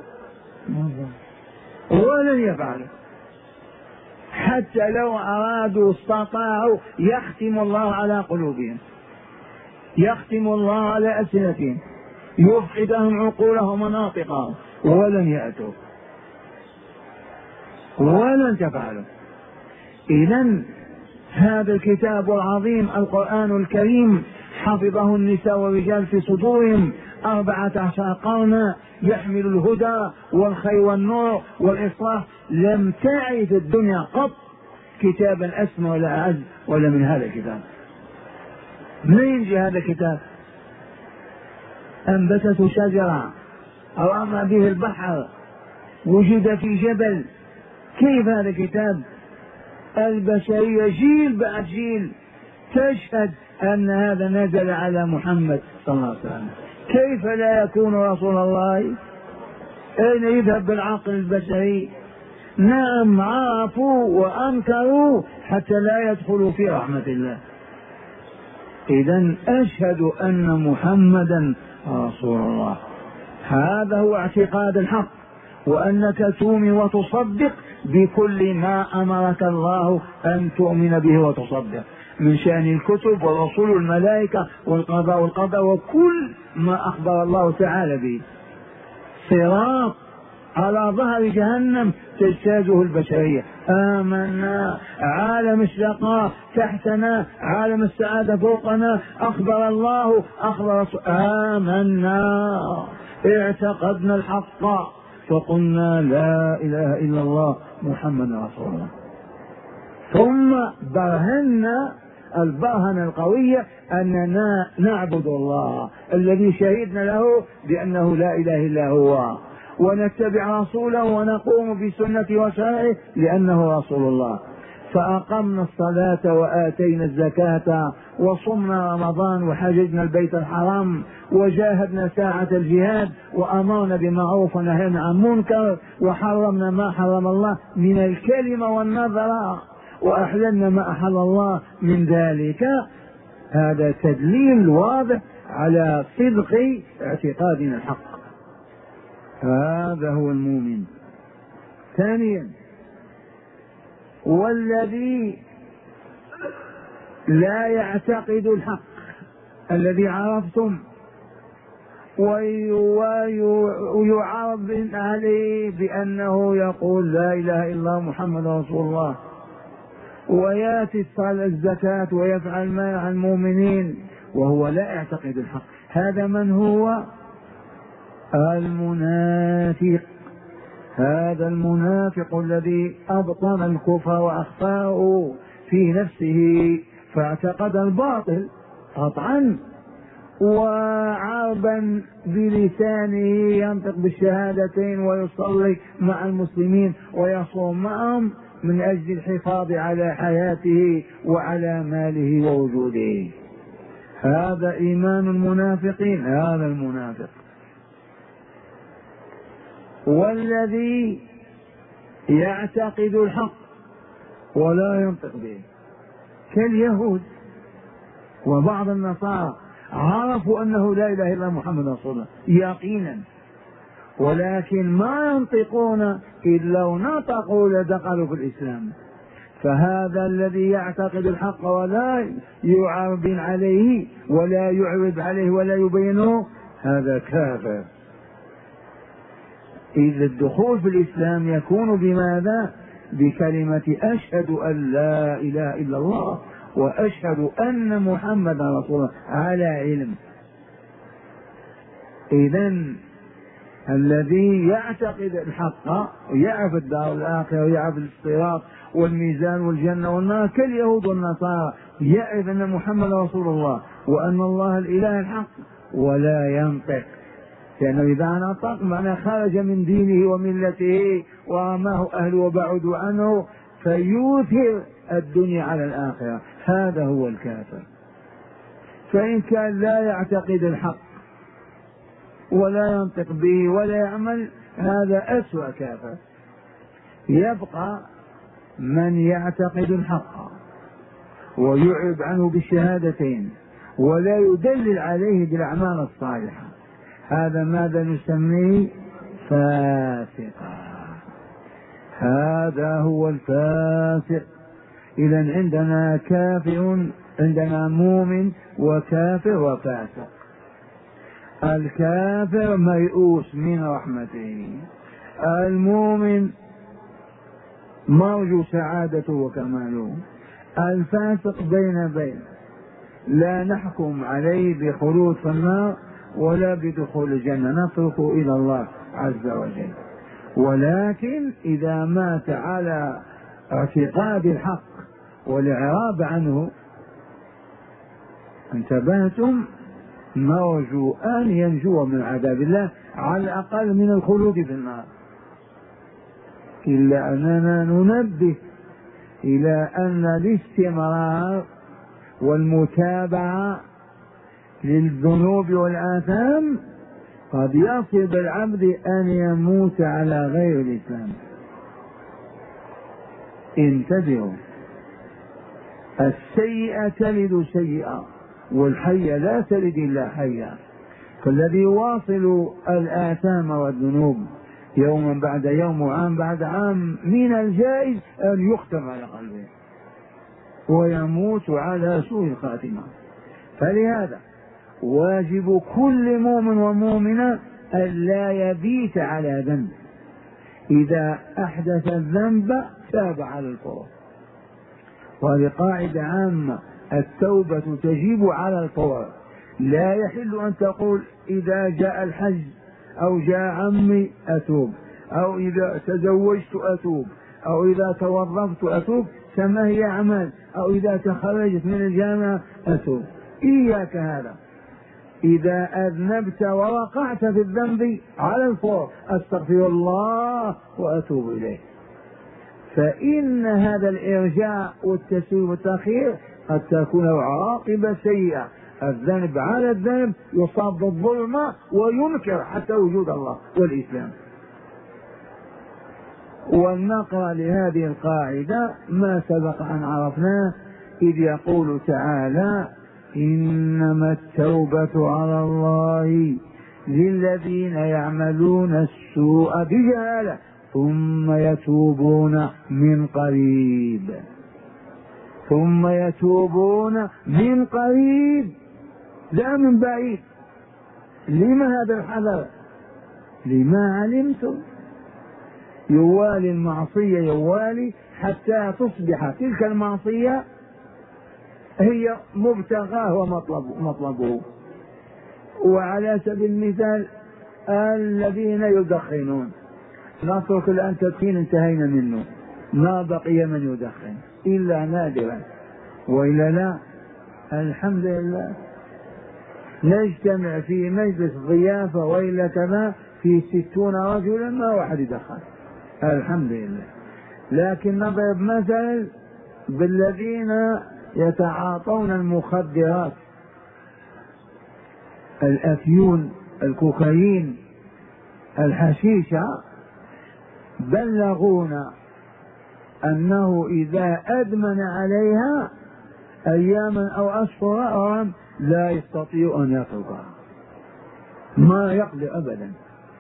ولن يفعلوا. حتى لو أرادوا استطاعوا يختم الله على قلوبهم، يختم الله على ألسنتهم، يفقدهم عقولهم ومناطقهم، ولن يأتوا ولن تفعلوا. إذن هذا الكتاب العظيم القرآن الكريم حفظه النساء والرجال في صدورهم أربعة عشر قرنا، يحمل الهدى والخير والنور والإصلاح. لم تعرف الدنيا قط كتابا أسمى ولا أعز ولا من هذا الكتاب. من ينجي هذا الكتاب؟ أنبتته شجرة أو أما به البحر، وجد في جبل. كيف هذا الكتاب؟ البشرية جيل بعد جيل تشهد أن هذا نزل على محمد صلى الله عليه وسلم. كيف لا يكون رسول الله؟ أين يذهب بالعقل البشري؟ نعم عرفوا وأنكروا حتى لا يدخلوا في رحمة الله. إذن أشهد أن محمدا رسول الله، هذا هو اعتقاد الحق. وأنك تؤمن وتصدق بكل ما أمرك الله أن تؤمن به وتصدق من شأن الكتب والرسول والملائكة والقضاء والقدر وكل ما أخبر الله تعالى به. صراط على ظهر جهنم تجتازه البشرية. آمنا، عالم الشقاء تحتنا، عالم السعادة فوقنا، أخبر الله أخبر رسول. آمنا، اعتقدنا الحق فقلنا لا إله إلا الله محمد رسول الله. ثم برهنا البرهنة القوية أننا نعبد الله الذي شهدنا له بأنه لا إله إلا هو، ونتبع رسوله ونقوم بسنة وشرعه لأنه رسول الله. فأقمنا الصلاة وآتينا الزكاة وصمنا رمضان وحججنا البيت الحرام وجاهدنا ساعة الجهاد وأمرنا بمعروف ونهينا عن منكر وحرمنا ما حرم الله من الكلمة والنظر وأحللنا ما أحل الله من ذلك. هذا تدليل واضح على صدق اعتقادنا الحق. هذا هو المؤمن. ثانيا، والذي لا يعتقد الحق الذي عرفتم ويعرض عليه بأنه يقول لا إله إلا محمد رسول الله وياتي الزكاة ويفعل مع المؤمنين وهو لا يعتقد الحق. هذا من هو؟ المنافق. هذا المنافق الذي أبطن الكفر وأخفاه في نفسه فاعتقد الباطل قطعا، وعربا بلسانه ينطق بالشهادتين ويصلي مع المسلمين ويصوم معهم من أجل الحفاظ على حياته وعلى ماله ووجوده. هذا إيمان المنافقين، هذا المنافق. والذي يعتقد الحق ولا ينطق به كاليهود وبعض النصارى، عرفوا أنه لا إله إلا محمد رسول الله يقينا، ولكن ما ينطقون إلا لو نطقوا لدخلوا في الإسلام. فهذا الذي يعتقد الحق ولا يعرض عليه ولا يعرض عليه ولا يبينه هذا كافر. إذ الدخول في الإسلام يكون بماذا؟ بكلمة أشهد أن لا إله إلا الله وأشهد أن محمد رسول الله على علم. إذن الذي يعتقد الحق ويعرف الدار الآخرة ويعرف الصراط والميزان والجنة والنار كاليهود والنصارى، يعرف أن محمد رسول الله وأن الله الإله الحق ولا ينطق، لأنه إذا نطق معناه خرج من دينه وملته ورماه أهله وبعدوا عنه فيوثر الدنيا على الآخرة. هذا هو الكافر. فإن كان لا يعتقد الحق ولا ينطق به ولا يعمل هذا أسوأ كافر. يبقى من يعتقد الحق ويعرض عنه بالشهادتين ولا يدلل عليه بالأعمال الصالحة، هذا ماذا نسميه؟ فاسقا. هذا هو الفاسق. إذن عندنا كافر، عندنا مؤمن وكافر وفاسق. الكافر ميؤوس من رحمته، المؤمن مرجو سعادته وكماله، الفاسق بين بين، لا نحكم عليه بخلود في النار ولا بدخول الجنة، نتركه إلى الله عز وجل. ولكن إذا مات على اعتقاد الحق والإعراض عنه انتبهتم، نرجو أن ينجو من عذاب الله على الأقل من الخلود في النار. إلا أننا ننبه إلى أن الاستمرار والمتابعة للذنوب والآثام قد يصل بالعبد أن يموت على غير الإسلام. انتبهوا، السيئة تلد سيئة والحية لا تلد إلا حية. فالذي يواصل الآثام والذنوب يوما بعد يوم وعام بعد عام من الجائز أن يختم على قلبه ويموت على سوء الخاتمة. فلهذا واجب كل مؤمن ومؤمنة أن لا يبيت على ذنب، إذا أحدث الذنب تاب على الفور. وهذه قاعدة عامة، التوبة تجب على الفور. لا يحل أن تقول إذا جاء الحج أو جاء عمي أتوب، أو إذا تزوجت أتوب، أو إذا توظفت أتوب كما هي أعمال، أو إذا تخرجت من الجامعة أتوب. إياك هذا. إذا أذنبت ووقعت في الذنب على الفور أستغفر الله وأتوب إليه. فإن هذا الإرجاع والتسويف والتأخير قد تكون عواقب سيئة. الذنب على الذنب يصاب بالظلمة وينكر حتى وجود الله والإسلام. ولنقرأ لهذه القاعدة ما سبق أن عرفناه، إذ يقول تعالى: إنما التوبة على الله للذين يعملون السوء بجهالة ثم يتوبون من قريب. ثم يتوبون من قريب لا من بعيد. لما هذا الحذر؟ لما علمتم يوالي المعصية يوالي حتى تصبح تلك المعصية هي مبتغاه ومطلبه مطلبه. وعلى سبيل المثال الذين يدخنون، نترك الآن تدخين انتهينا منه، ما بقي من يدخن إلا نادرا، وإلا لا الحمد لله نجتمع في مجلس ضيافة وإلا كما في ستون رجلا ما واحد يدخن الحمد لله. لكن نضرب مثل بالذين يتعاطون المخدرات، الأفيون، الكوكايين، الحشيشة، بلغونا أنه إذا أدمن عليها أياما أو أشهرا لا يستطيع أن يتركها، ما يقدر أبدا.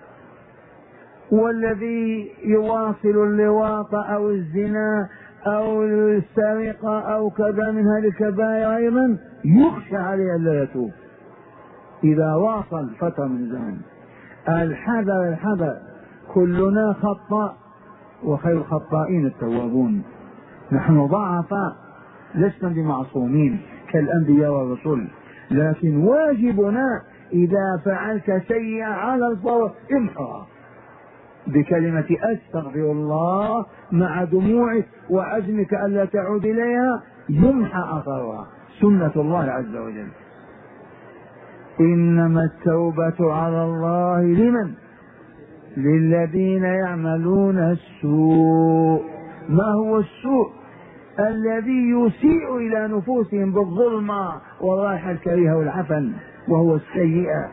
والذي يواصل اللواط أو الزنا أو السرقة أو كذا من هذه الكبائر أيضا يخشى عليه ألا يتوب إذا واصل فترة من زمن. الحذر الحذر، كلنا خطاء وخير الخطائين التوابون. نحن ضعفاء لسنا بمعصومين كالأنبياء والرسل، لكن واجبنا إذا فعلت شيئا على الفور امحها بكلمة أستغفر الله مع دموعك وعزمك ألا تعود إليها، يمحى أثرها، سنة الله عز وجل. إنما التوبة على الله لمن؟ للذين يعملون السوء. ما هو السوء؟ الذي يسيء إلى نفوسهم بالظلمة والرائحة الكريهة والعفن، وهو السيئة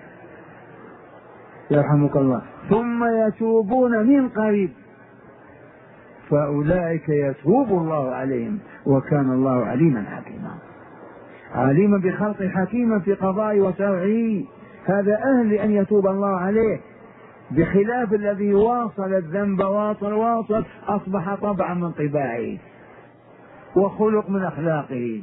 يرحمك الله، ثم يتوبون من قريب فأولئك يتوب الله عليهم وكان الله عليما حكيما. عليما بخلق حكيما في قضاء وشرعه، هذا أهل أن يتوب الله عليه، بخلاف الذي واصل الذنب واصل واصل أصبح طبعا من طباعه وخلق من أخلاقه.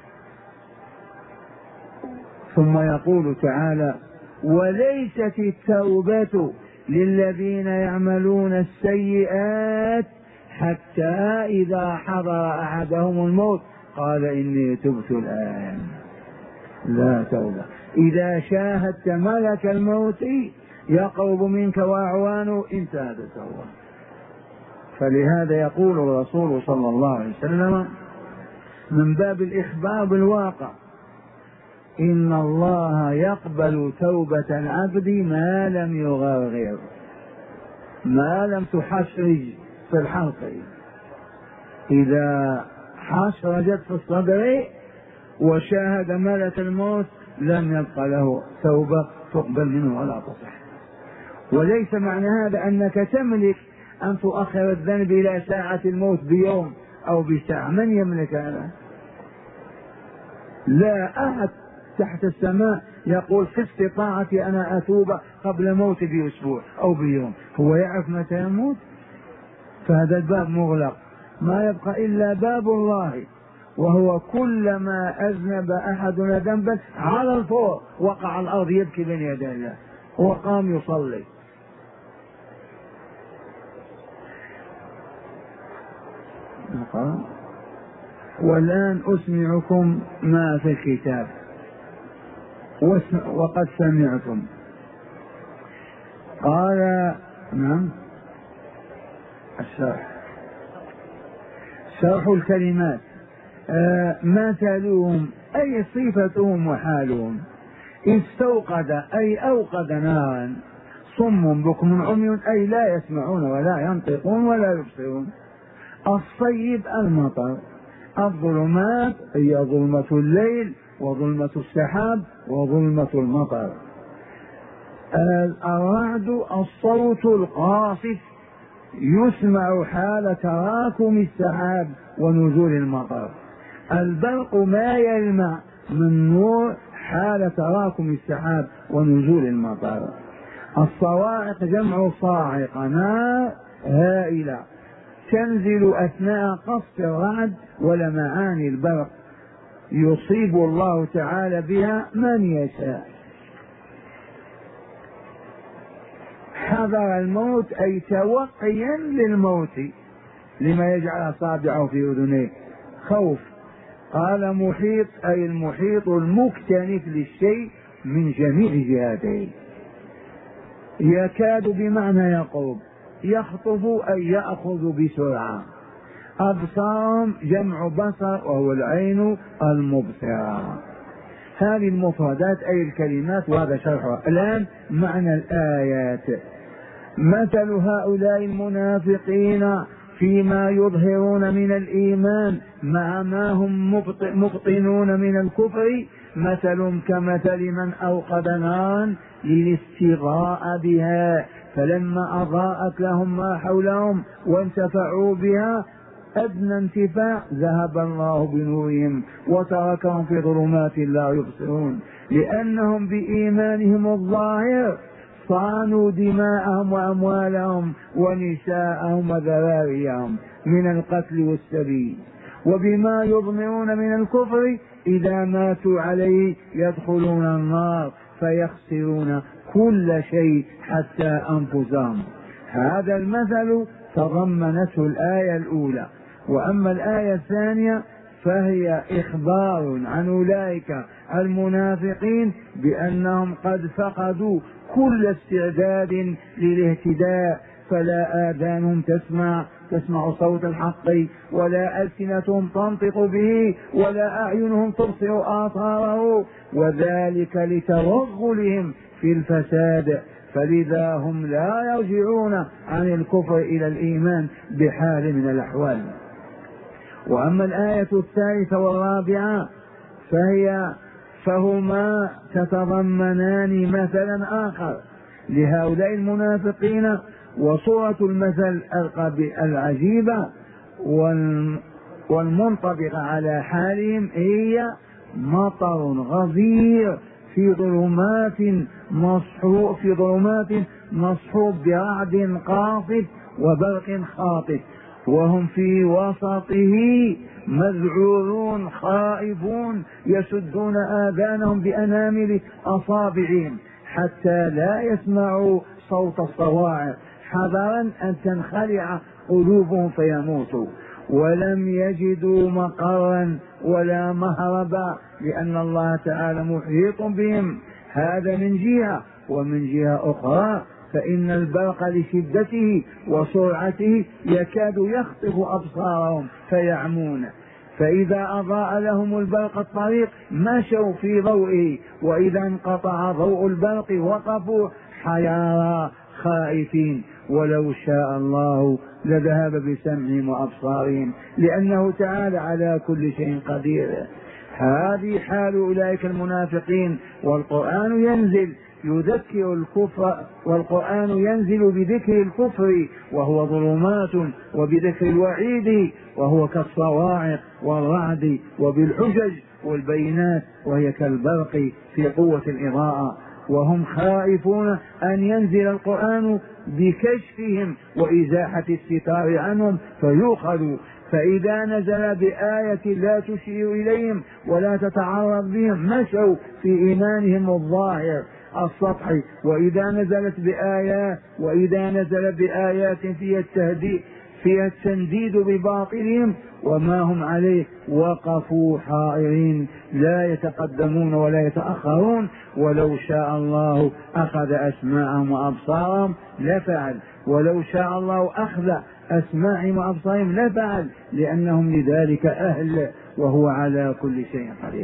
ثم يقول تعالى وليست التوبة للذين يعملون السيئات حتى إذا حضر أحدهم الموت قال إني تبت الآن. لا توبة إذا شاهدت ملك الموت يقرب منك وأعوانه انتهت التوبة. فلهذا يقول الرسول صلى الله عليه وسلم من باب الإخبار بالواقع إن الله يقبل توبة العبد ما لم يغرغر، ما لم تحشرج في الحلق، إذا حشرجت في الصدر وشاهد ملك الموت لم يبق له توبة تقبل منه ولا تصح. وليس معنى هذا أنك تملك أن تؤخر الذنب إلى ساعة الموت بيوم أو بساعة، من يملك هذا؟ لا أحد تحت السماء يقول في استطاعتي أنا أتوب قبل موتي بأسبوع أو بيوم، هو يعرف متى يموت؟ فهذا الباب مغلق، ما يبقى إلا باب الله، وهو كلما أذنب أحدنا ذنبا على الفور وقع على الأرض يبكي بين يدي الله وقام يصلي. والآن أسمعكم ما في الكتاب وقد سمعتم. قال نعم الشرح شرح الكلمات آه مثلهم أي صفتهم وحالهم استوقد أي أوقد نارا صم بكم عمي أي لا يسمعون ولا ينطقون ولا يبصرون. الصيب المطر، الظلمات هي ظلمة الليل وظلمة السحاب وظلمة المطر. الرعد الصوت القاصف يسمع حال تراكم السحاب ونزول المطر. البرق ما يلمع من نور حال تراكم السحاب ونزول المطر. الصواعق جمع صاعق، نار هائلة تنزل أثناء قصف الرعد ولمعان البرق يصيب الله تعالى بها من يشاء. حذر الموت أي توقيا للموت، لما يجعل أصابعه في أذنيه خوف. قال محيط أي المحيط المكتنف للشيء من جميع جهاته. يكاد بمعنى يقرب، يخطف أي يأخذ بسرعة. أبصارهم جمع بصر وهو العين المبصرة. هذه المفردات أي الكلمات وهذا شرحها. الآن معنى الآيات. مثل هؤلاء المنافقين فيما يظهرون من الإيمان مع ما هم مبطنون من الكفر مثل كمثل من أوقد نارا للاستغاء بها فلما أضاءت لهم ما حولهم وانتفعوا بها أدنى انتفاع ذهب الله بنورهم وتركهم في ظلمات لا يبصرون، لأنهم بإيمانهم الظاهر صانوا دماءهم وأموالهم ونساءهم وذراريهم من القتل والسبي، وبما يضمرون من الكفر إذا ماتوا عليه يدخلون النار فيخسرون كل شيء حتى أنفسهم. هذا المثل تضمنته الآية الأولى. وأما الآية الثانية فهي إخبار عن أولئك المنافقين بأنهم قد فقدوا كل استعداد للاهتداء، فلا آذانهم تسمع تسمع صوت الحق ولا ألسنتهم تنطق به ولا أعينهم تبصر آثاره، وذلك لتوغلهم في الفساد، فلذا هم لا يرجعون عن الكفر إلى الإيمان بحال من الأحوال. وأما الآية الثالثة والرابعة فهي فهما تتضمنان مثلا آخر لهؤلاء المنافقين. وصورة المثل العجيبة والمنطبقة على حالهم هي مطر غزير في ظلمات مصحوب في ظلمات مصحوب برعد قاصف وبرق خاطف، وهم في وسطه مذعورون خائفون يسدون آذانهم بأنامل أصابعهم حتى لا يسمعوا صوت الصواعق حذرا أن تنخلع قلوبهم فيموتوا، ولم يجدوا مقرا ولا مهربا لأن الله تعالى محيط بهم. هذا من جهة، ومن جهة أخرى فإن البرق لشدته وسرعته يكاد يخطف أبصارهم فيعمون، فإذا أضاء لهم البرق الطريق مشوا في ضوئه، وإذا انقطع ضوء البرق وقفوا حيارى خائفين، ولو شاء الله لذهب بسمعهم وأبصارهم لأنه تعالى على كل شيء قدير. هذه حال أولئك المنافقين، والقرآن ينزل يذكر الكفر، والقرآن ينزل بذكر الكفر وهو ظلمات، وبذكر الوعيد وهو كالصواعق والرعد، وبالحجج والبينات وهي كالبرق في قوة الإضاءة، وهم خائفون أن ينزل القرآن بكشفهم وإزاحة الستار عنهم فيؤخذوا، فإذا نزل بآية لا تشير إليهم ولا تتعرض بهم مشوا في إيمانهم الظاهر السطحي، وإذا نزلت بآيات وإذا نزل بآيات فيها التهديد فيها التنديد بباطلهم وما هم عليه وقفوا حائرين لا يتقدمون ولا يتأخرون. ولو شاء الله أخذ أسماعهم وأبصارهم لفعل، ولو شاء الله أخذ أسماعهم وأبصارهم لفعل، لأنهم لذلك أهل وهو على كل شيء قدير.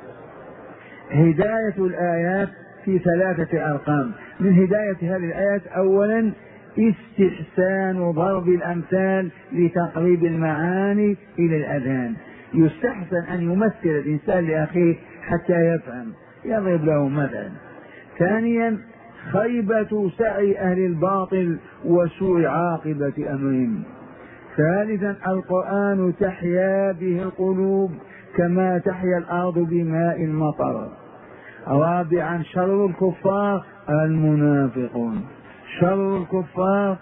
هداية الآيات في ثلاثة أرقام. من هداية هذه الآيات أولا استحسان ضرب الأمثال لتقريب المعاني إلى الأذهان. يستحسن أن يمثل الإنسان لأخيه حتى يفهم، يضرب له مثلا. ثانيا خيبة سعي أهل الباطل وسوء عاقبة أمرهم. ثالثا القرآن تحيا به القلوب كما تحيا الأرض بماء المطر. رابعا شر الكفار المنافقون، شر الكفار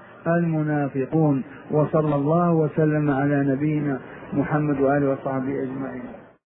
المنافقون. وصلى الله وسلم على نبينا محمد وآله وصحبه أجمعين.